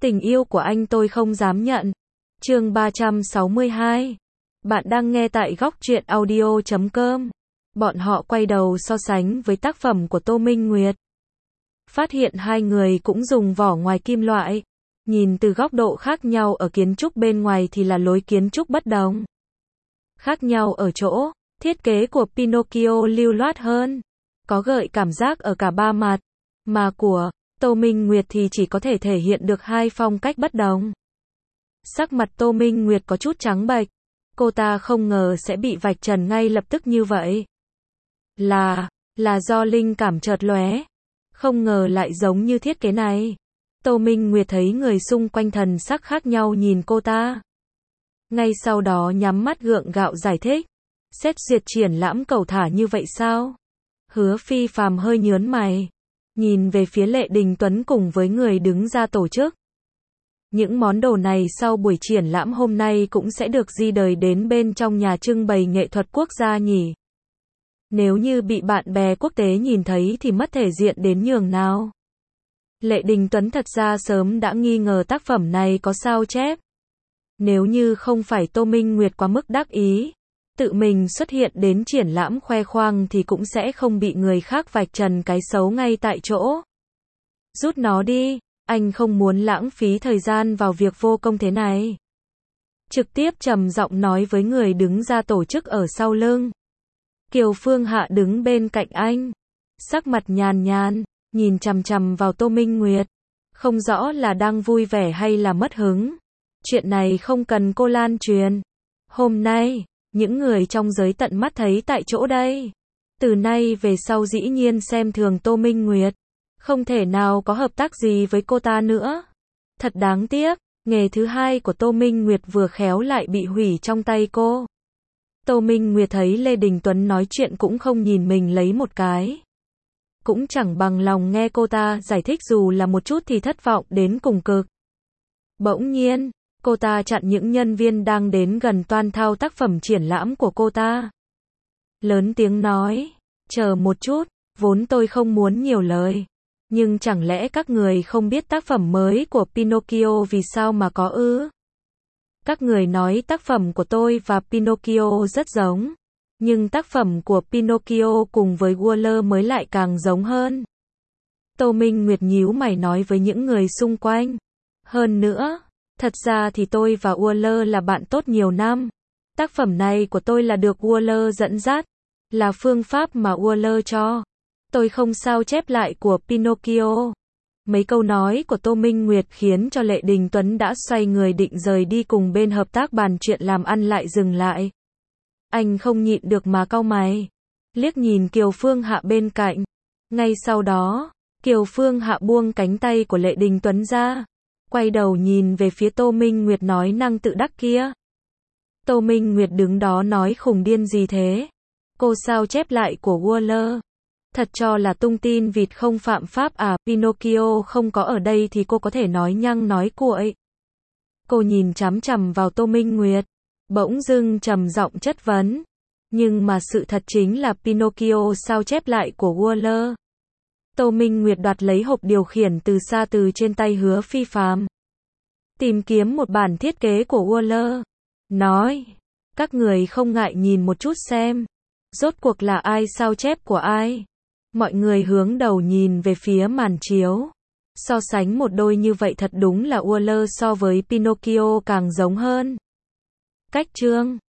Tình yêu của anh tôi không dám nhận. Chương 362. Bạn đang nghe tại góc truyện audio.com. Bọn họ quay đầu so sánh với tác phẩm của Tô Minh Nguyệt. Phát hiện hai người cũng dùng vỏ ngoài kim loại. Nhìn từ góc độ khác nhau ở kiến trúc bên ngoài thì là lối kiến trúc bất đồng. Khác nhau ở chỗ, thiết kế của Pinocchio lưu loát hơn, có gợi cảm giác ở cả ba mặt, mà của Tô Minh Nguyệt thì chỉ có thể thể hiện được hai phong cách bất đồng. Sắc mặt Tô Minh Nguyệt có chút trắng bệch, cô ta không ngờ sẽ bị vạch trần ngay lập tức như vậy. Là do linh cảm chợt lóe, không ngờ lại giống như thiết kế này. Tô Minh Nguyệt thấy người xung quanh thần sắc khác nhau nhìn cô ta. Ngay sau đó nhắm mắt gượng gạo giải thích. Xét duyệt triển lãm cầu thả như vậy sao? Hứa Phi Phàm hơi nhớn mày, nhìn về phía Lệ Đình Tuấn cùng với người đứng ra tổ chức. Những món đồ này sau buổi triển lãm hôm nay cũng sẽ được di đời đến bên trong nhà trưng bày nghệ thuật quốc gia nhỉ? Nếu như bị bạn bè quốc tế nhìn thấy thì mất thể diện đến nhường nào? Lệ Đình Tuấn thật ra sớm đã nghi ngờ tác phẩm này có sao chép. Nếu như không phải Tô Minh Nguyệt quá mức đắc ý, tự mình xuất hiện đến triển lãm khoe khoang thì cũng sẽ không bị người khác vạch trần cái xấu ngay tại chỗ. Rút nó đi, anh không muốn lãng phí thời gian vào việc vô công thế này. Trực tiếp trầm giọng nói với người đứng ra tổ chức ở sau lưng. Kiều Phương Hạ đứng bên cạnh anh, sắc mặt nhàn nhàn, nhìn chằm chằm vào Tô Minh Nguyệt, không rõ là đang vui vẻ hay là mất hứng. Chuyện này không cần cô lan truyền. Hôm nay, những người trong giới tận mắt thấy tại chỗ đây. Từ nay về sau dĩ nhiên xem thường Tô Minh Nguyệt. Không thể nào có hợp tác gì với cô ta nữa. Thật đáng tiếc, nghề thứ hai của Tô Minh Nguyệt vừa khéo lại bị hủy trong tay cô. Tô Minh Nguyệt thấy Lê Đình Tuấn nói chuyện cũng không nhìn mình lấy một cái. Cũng chẳng bằng lòng nghe cô ta giải thích dù là một chút thì thất vọng đến cùng cực. Bỗng nhiên, cô ta chặn những nhân viên đang đến gần toan thao tác phẩm triển lãm của cô ta. Lớn tiếng nói, chờ một chút, vốn tôi không muốn nhiều lời. Nhưng chẳng lẽ các người không biết tác phẩm mới của Pinocchio vì sao mà có ư? Các người nói tác phẩm của tôi và Pinocchio rất giống. Nhưng tác phẩm của Pinocchio cùng với Waller mới lại càng giống hơn. Tô Minh Nguyệt nhíu mày nói với những người xung quanh. Hơn nữa, thật ra thì tôi và Waller là bạn tốt nhiều năm. Tác phẩm này của tôi là được Waller dẫn dắt, là phương pháp mà Waller cho. Tôi không sao chép lại của Pinocchio. Mấy câu nói của Tô Minh Nguyệt khiến cho Lệ Đình Tuấn đã xoay người định rời đi cùng bên hợp tác bàn chuyện làm ăn lại dừng lại. Anh không nhịn được mà cau mày, liếc nhìn Kiều Phương Hạ bên cạnh. Ngay sau đó, Kiều Phương Hạ buông cánh tay của Lệ Đình Tuấn ra, quay đầu nhìn về phía Tô Minh Nguyệt nói năng tự đắc kia. Tô Minh Nguyệt đứng đó nói khùng điên gì thế? Cô sao chép lại của Waller? Thật cho là tung tin vịt không phạm pháp à? Pinocchio không có ở đây thì cô có thể nói nhăng nói cuội. Cô nhìn chằm chằm vào Tô Minh Nguyệt, bỗng dưng trầm giọng chất vấn. Nhưng mà sự thật chính là Pinocchio sao chép lại của Waller. Tô Minh Nguyệt đoạt lấy hộp điều khiển từ xa từ trên tay Hứa Phi Phàm, tìm kiếm một bản thiết kế của Waller. Nói, các người không ngại nhìn một chút xem, rốt cuộc là ai sao chép của ai. Mọi người hướng đầu nhìn về phía màn chiếu. So sánh một đôi như vậy thật đúng là Waller so với Pinocchio càng giống hơn. Cách chương